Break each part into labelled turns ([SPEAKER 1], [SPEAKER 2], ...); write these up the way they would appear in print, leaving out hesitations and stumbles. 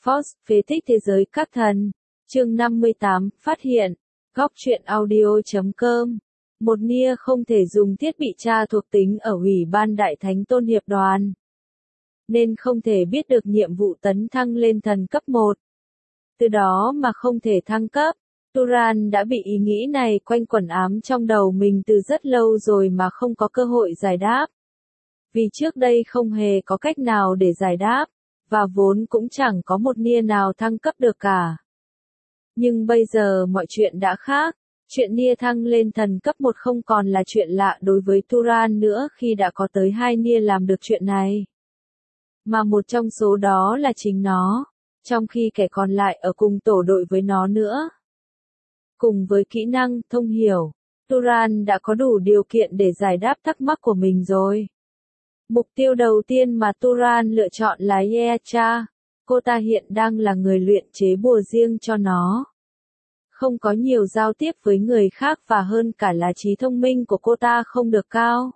[SPEAKER 1] Force, phế tích thế giới các thần. Chương 58, phát hiện. Góc truyện audio.com. Một Nia không thể dùng thiết bị tra thuộc tính ở Ủy ban Đại Thánh Tôn Hiệp Đoàn, nên không thể biết được nhiệm vụ tấn thăng lên thần cấp 1. Từ đó mà không thể thăng cấp. Turan đã bị ý nghĩ này quanh quẩn ám trong đầu mình từ rất lâu rồi mà không có cơ hội giải đáp. Vì trước đây không hề có cách nào để giải đáp, và vốn cũng chẳng có một Nia nào thăng cấp được cả. Nhưng bây giờ mọi chuyện đã khác. Chuyện Nia thăng lên thần cấp 1 không còn là chuyện lạ đối với Turan nữa khi đã có tới 2 Nia làm được chuyện này. Mà một trong số đó là chính nó, trong khi kẻ còn lại ở cùng tổ đội với nó nữa. Cùng với kỹ năng thông hiểu, Turan đã có đủ điều kiện để giải đáp thắc mắc của mình rồi. Mục tiêu đầu tiên mà Turan lựa chọn là Yeacha. Cô ta hiện đang là người luyện chế bùa riêng cho nó. Không có nhiều giao tiếp với người khác và hơn cả là trí thông minh của cô ta không được cao.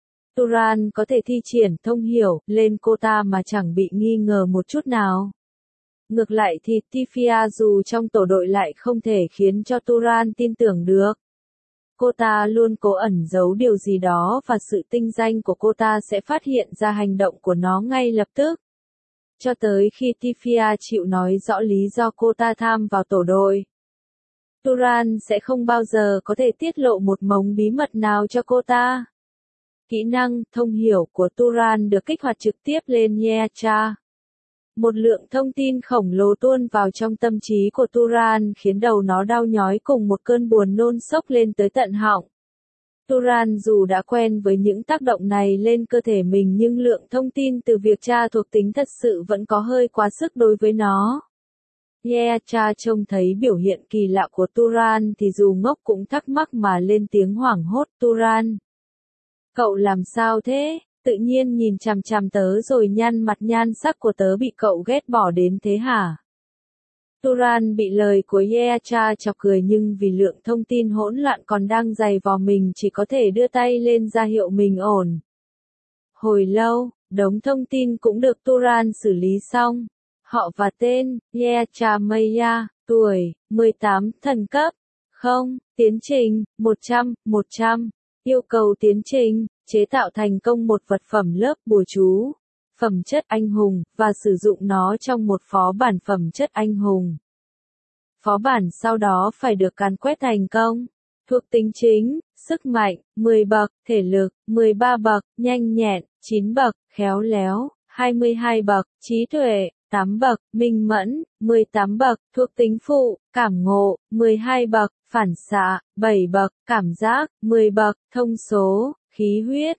[SPEAKER 1] Turan có thể thi triển thông hiểu lên cô ta mà chẳng bị nghi ngờ một chút nào. Ngược lại thì Tifia dù trong tổ đội lại không thể khiến cho Turan tin tưởng được. Cô ta luôn cố ẩn giấu điều gì đó và sự tinh danh của cô ta sẽ phát hiện ra hành động của nó ngay lập tức. Cho tới khi Tifia chịu nói rõ lý do cô ta tham vào tổ đội, Turan sẽ không bao giờ có thể tiết lộ một mống bí mật nào cho cô ta. Kỹ năng thông hiểu của Turan được kích hoạt trực tiếp lên Yeacha. Một lượng thông tin khổng lồ tuôn vào trong tâm trí của Turan khiến đầu nó đau nhói cùng một cơn buồn nôn sốc lên tới tận họng. Turan dù đã quen với những tác động này lên cơ thể mình nhưng lượng thông tin từ việc tra thuộc tính thật sự vẫn có hơi quá sức đối với nó. Yeacha trông thấy biểu hiện kỳ lạ của Turan thì dù ngốc cũng thắc mắc mà lên tiếng hoảng hốt. Turan, cậu làm sao thế? Tự nhiên nhìn chằm chằm tớ rồi nhăn mặt nhan sắc của tớ bị cậu ghét bỏ đến thế hả? Turan bị lời của Yeacha chọc cười nhưng vì lượng thông tin hỗn loạn còn đang dày vò mình chỉ có thể đưa tay lên ra hiệu mình ổn. Hồi lâu, đống thông tin cũng được Turan xử lý xong. Họ và tên, Yeacha Maya, tuổi, 18, thần cấp, 0, tiến trình, 100, yêu cầu tiến trình, chế tạo thành công một vật phẩm lớp bùa chú, phẩm chất anh hùng, và sử dụng nó trong một phó bản phẩm chất anh hùng. Phó bản sau đó phải được càn quét thành công. Thuộc tính chính, sức mạnh, 10 bậc, thể lực, 13 bậc, nhanh nhẹn, 9 bậc, khéo léo, 22 bậc, trí tuệ, 8 bậc, minh mẫn, 18 bậc, thuộc tính phụ, cảm ngộ, 12 bậc, phản xạ, 7 bậc, cảm giác, 10 bậc, thông số, khí huyết,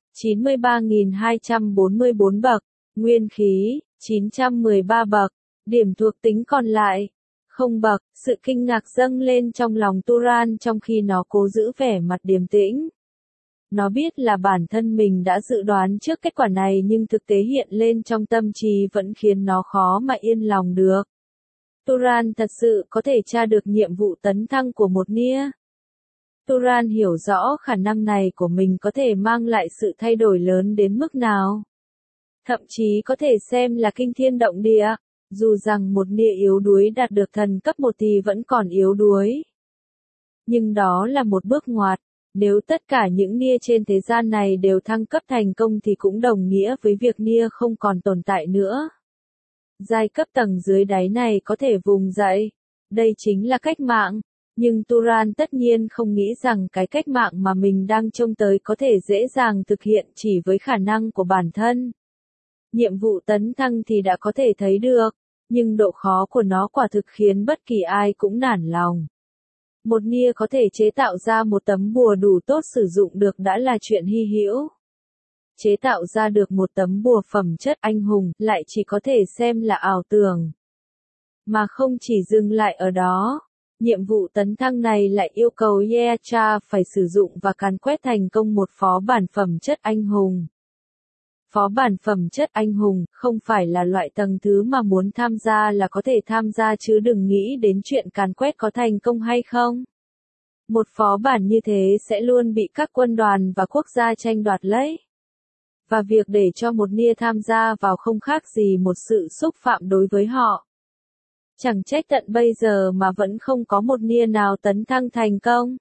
[SPEAKER 1] 93.244 bậc, nguyên khí, 913 bậc, điểm thuộc tính còn lại, 0 bậc. Sự kinh ngạc dâng lên trong lòng Turan trong khi nó cố giữ vẻ mặt điềm tĩnh. Nó biết là bản thân mình đã dự đoán trước kết quả này nhưng thực tế hiện lên trong tâm trí vẫn khiến nó khó mà yên lòng được. Turan thật sự có thể tra được nhiệm vụ tấn thăng của một Nia. Turan hiểu rõ khả năng này của mình có thể mang lại sự thay đổi lớn đến mức nào. Thậm chí có thể xem là kinh thiên động địa, dù rằng một Nia yếu đuối đạt được thần cấp 1 thì vẫn còn yếu đuối. Nhưng đó là một bước ngoặt. Nếu tất cả những Nia trên thế gian này đều thăng cấp thành công thì cũng đồng nghĩa với việc Nia không còn tồn tại nữa. Giai cấp tầng dưới đáy này có thể vùng dậy. Đây chính là cách mạng. Nhưng Turan tất nhiên không nghĩ rằng cái cách mạng mà mình đang trông tới có thể dễ dàng thực hiện chỉ với khả năng của bản thân. Nhiệm vụ tấn thăng thì đã có thể thấy được, nhưng độ khó của nó quả thực khiến bất kỳ ai cũng nản lòng. Một Nia có thể chế tạo ra một tấm bùa đủ tốt sử dụng được đã là chuyện hy hữu. Chế tạo ra được một tấm bùa phẩm chất anh hùng lại chỉ có thể xem là ảo tưởng. Mà không chỉ dừng lại ở đó, nhiệm vụ tấn thăng này lại yêu cầu Yeacha phải sử dụng và càn quét thành công một phó bản phẩm chất anh hùng. Phó bản phẩm chất anh hùng không phải là loại tầng thứ mà muốn tham gia là có thể tham gia chứ đừng nghĩ đến chuyện càn quét có thành công hay không. Một phó bản như thế sẽ luôn bị các quân đoàn và quốc gia tranh đoạt lấy. Và việc để cho một Nia tham gia vào không khác gì một sự xúc phạm đối với họ. Chẳng trách tận bây giờ mà vẫn không có một nia nào tấn thăng thành công.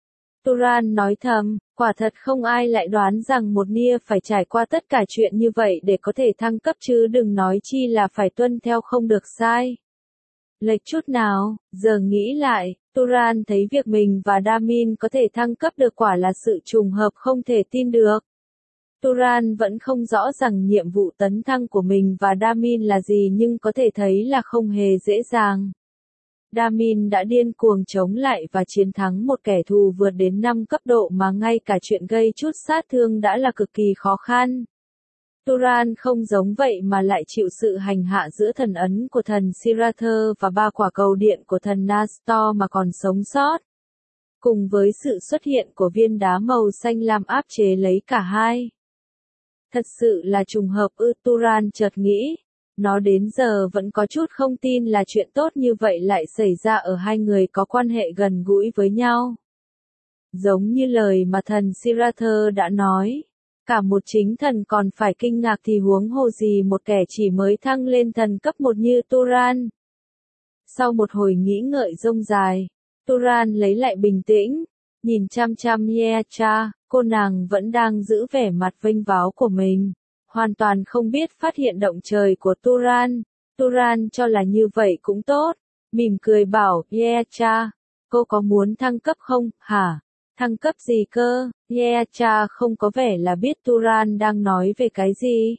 [SPEAKER 1] Turan nói thầm, quả thật không ai lại đoán rằng một nia phải trải qua tất cả chuyện như vậy để có thể thăng cấp chứ đừng nói chi là phải tuân theo không được sai. Lệch chút nào, giờ nghĩ lại, Turan thấy việc mình và Damin có thể thăng cấp được quả là sự trùng hợp không thể tin được. Turan vẫn không rõ rằng nhiệm vụ tấn thăng của mình và Damin là gì nhưng có thể thấy là không hề dễ dàng. Damin đã điên cuồng chống lại và chiến thắng một kẻ thù vượt đến 5 cấp độ mà ngay cả chuyện gây chút sát thương đã là cực kỳ khó khăn. Turan không giống vậy mà lại chịu sự hành hạ giữa thần ấn của thần Sirather và 3 quả cầu điện của thần Nastor mà còn sống sót. Cùng với sự xuất hiện của viên đá màu xanh lam áp chế lấy cả hai. Thật sự là trùng hợp ư, Turan chợt nghĩ. Nó đến giờ vẫn có chút không tin là chuyện tốt như vậy lại xảy ra ở hai người có quan hệ gần gũi với nhau. Giống như lời mà thần Sirather đã nói. Cả một chính thần còn phải kinh ngạc thì huống hồ gì một kẻ chỉ mới thăng lên thần cấp 1 như Turan. Sau một hồi nghĩ ngợi dông dài, Turan lấy lại bình tĩnh, nhìn chăm chăm Yecha, cô nàng vẫn đang giữ vẻ mặt vênh váo của mình, hoàn toàn không biết phát hiện động trời của Turan. Turan cho là như vậy cũng tốt, mỉm cười bảo, Yecha, cô có muốn thăng cấp không, hả? Thăng cấp gì cơ? Yecha không có vẻ là biết Turan đang nói về cái gì.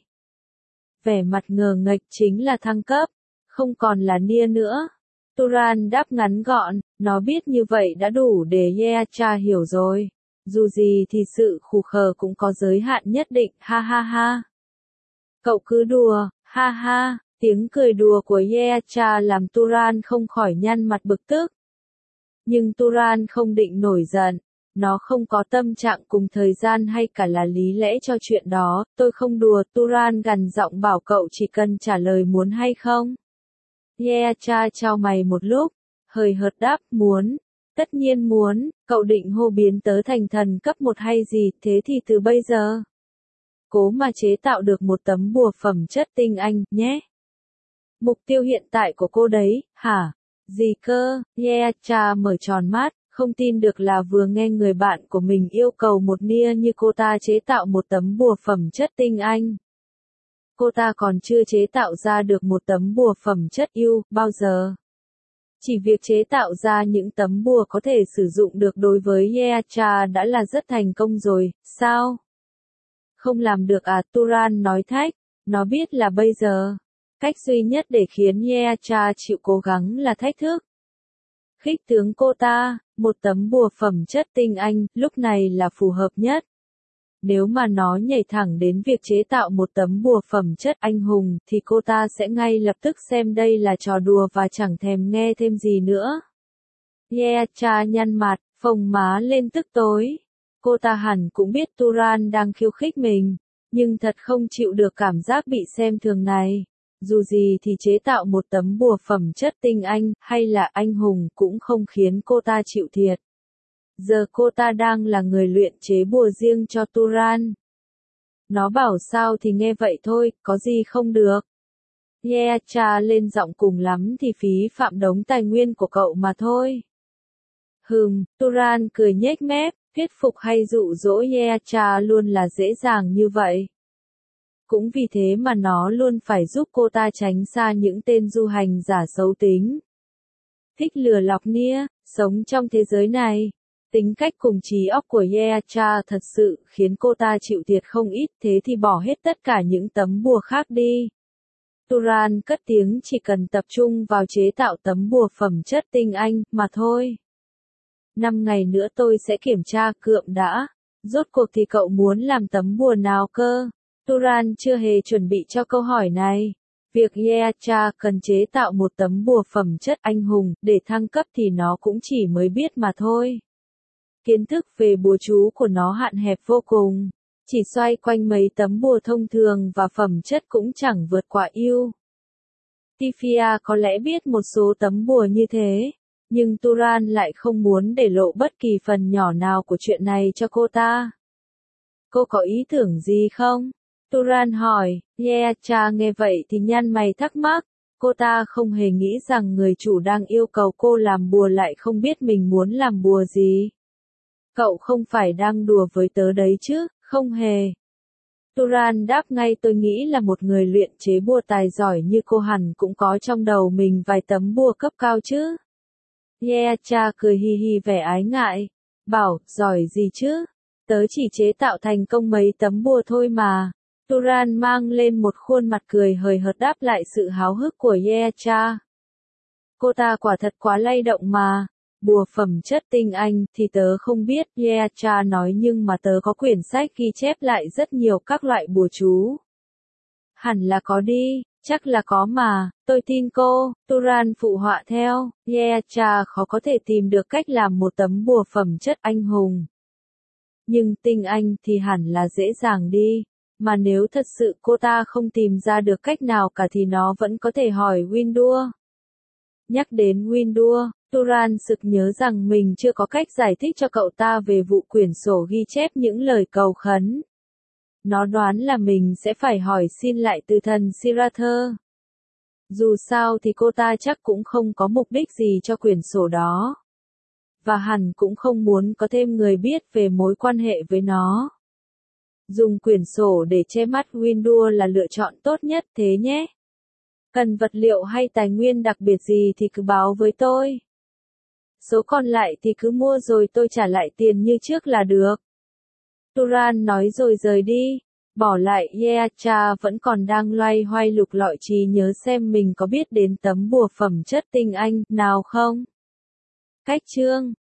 [SPEAKER 1] Vẻ mặt ngờ nghệch chính là thăng cấp, không còn là nia nữa. Turan đáp ngắn gọn, nó biết như vậy đã đủ để Yecha hiểu rồi. Dù gì thì sự khù khờ cũng có giới hạn nhất định, ha ha ha. Cậu cứ đùa, ha ha, tiếng cười đùa của Yecha làm Turan không khỏi nhăn mặt bực tức. Nhưng Turan không định nổi giận. Nó không có tâm trạng cùng thời gian hay cả là lý lẽ cho chuyện đó, tôi không đùa, Turan gằn giọng bảo cậu chỉ cần trả lời muốn hay không. Yecha chau mày một lúc, hời hợt đáp, muốn, tất nhiên muốn, cậu định hô biến tớ thành thần cấp 1 hay gì, thế thì từ bây giờ. Cố mà chế tạo được một tấm bùa phẩm chất tinh anh, nhé. Mục tiêu hiện tại của cô đấy, hả? Gì cơ? Yecha mở tròn mắt. Không tin được là vừa nghe người bạn của mình yêu cầu một nia như cô ta chế tạo một tấm bùa phẩm chất tinh anh. Cô ta còn chưa chế tạo ra được một tấm bùa phẩm chất yêu, bao giờ. Chỉ việc chế tạo ra những tấm bùa có thể sử dụng được đối với Yecha đã là rất thành công rồi, sao? Không làm được à, Turan nói thách, nó biết là bây giờ. Cách duy nhất để khiến Yecha chịu cố gắng là thách thức. Khích tướng cô ta, một tấm bùa phẩm chất tinh anh, lúc này là phù hợp nhất. Nếu mà nó nhảy thẳng đến việc chế tạo một tấm bùa phẩm chất anh hùng, thì cô ta sẽ ngay lập tức xem đây là trò đùa và chẳng thèm nghe thêm gì nữa. Yecha nhăn mặt, phồng má lên tức tối. Cô ta hẳn cũng biết Turan đang khiêu khích mình, nhưng thật không chịu được cảm giác bị xem thường này. Dù gì thì chế tạo một tấm bùa phẩm chất tinh anh, hay là anh hùng cũng không khiến cô ta chịu thiệt. Giờ cô ta đang là người luyện chế bùa riêng cho Turan. Nó bảo sao thì nghe vậy thôi, có gì không được. Yecha lên giọng cùng lắm thì phí phạm đống tài nguyên của cậu mà thôi. Turan cười nhếch mép, thuyết phục hay dụ dỗ Yecha luôn là dễ dàng như vậy. Cũng vì thế mà nó luôn phải giúp cô ta tránh xa những tên du hành giả xấu tính. Thích lừa lọc nia, sống trong thế giới này. Tính cách cùng trí óc của Yecha thật sự khiến cô ta chịu thiệt không ít, thế thì bỏ hết tất cả những tấm bùa khác đi. Turan cất tiếng, chỉ cần tập trung vào chế tạo tấm bùa phẩm chất tinh anh, mà thôi. 5 ngày nữa tôi sẽ kiểm tra cượm đã. Rốt cuộc thì cậu muốn làm tấm bùa nào cơ? Turan chưa hề chuẩn bị cho câu hỏi này. Việc Yecha cần chế tạo một tấm bùa phẩm chất anh hùng để thăng cấp thì nó cũng chỉ mới biết mà thôi. Kiến thức về bùa chú của nó hạn hẹp vô cùng, chỉ xoay quanh mấy tấm bùa thông thường và phẩm chất cũng chẳng vượt qua yêu. Tifia có lẽ biết một số tấm bùa như thế, nhưng Turan lại không muốn để lộ bất kỳ phần nhỏ nào của chuyện này cho cô ta. Cô có ý tưởng gì không? Turan hỏi. Yecha nghe vậy thì nhăn mày thắc mắc. cô ta không hề nghĩ rằng người chủ đang yêu cầu cô làm bùa lại không biết mình muốn làm bùa gì. Cậu không phải đang đùa với tớ đấy chứ, không hề. Turan đáp ngay, tôi nghĩ là một người luyện chế bùa tài giỏi như cô hẳn cũng có trong đầu mình vài tấm bùa cấp cao chứ. Cha cười hi hi vẻ ái ngại, bảo, giỏi gì chứ, tớ chỉ chế tạo thành công mấy tấm bùa thôi mà. Turan mang lên một khuôn mặt cười hời hợt đáp lại sự háo hức của cha. Cô ta quả thật quá lay động mà. Bùa phẩm chất tinh anh thì tớ không biết, cha nói, nhưng mà tớ có quyển sách ghi chép lại rất nhiều các loại bùa chú. Hẳn là có đi, chắc là có mà, tôi tin cô, Turan phụ họa theo, cha khó có thể tìm được cách làm một tấm bùa phẩm chất anh hùng. Nhưng tinh anh thì hẳn là dễ dàng đi, mà nếu thật sự cô ta không tìm ra được cách nào cả thì nó vẫn có thể hỏi Windur. Nhắc đến Windur, Turan sực nhớ rằng mình chưa có cách giải thích cho cậu ta về vụ quyển sổ ghi chép những lời cầu khấn. Nó đoán là mình sẽ phải hỏi xin lại từ thần Sirather. Dù sao thì cô ta chắc cũng không có mục đích gì cho quyển sổ đó. Và hẳn cũng không muốn có thêm người biết về mối quan hệ với nó. Dùng quyển sổ để che mắt Windur là lựa chọn tốt nhất thế nhé. Cần vật liệu hay tài nguyên đặc biệt gì thì cứ báo với tôi. Số còn lại thì cứ mua rồi tôi trả lại tiền như trước là được. Turan nói rồi rời đi, bỏ lại cha vẫn còn đang loay hoay lục lọi trí nhớ xem mình có biết đến tấm bùa phẩm chất tinh anh nào không. Cách chương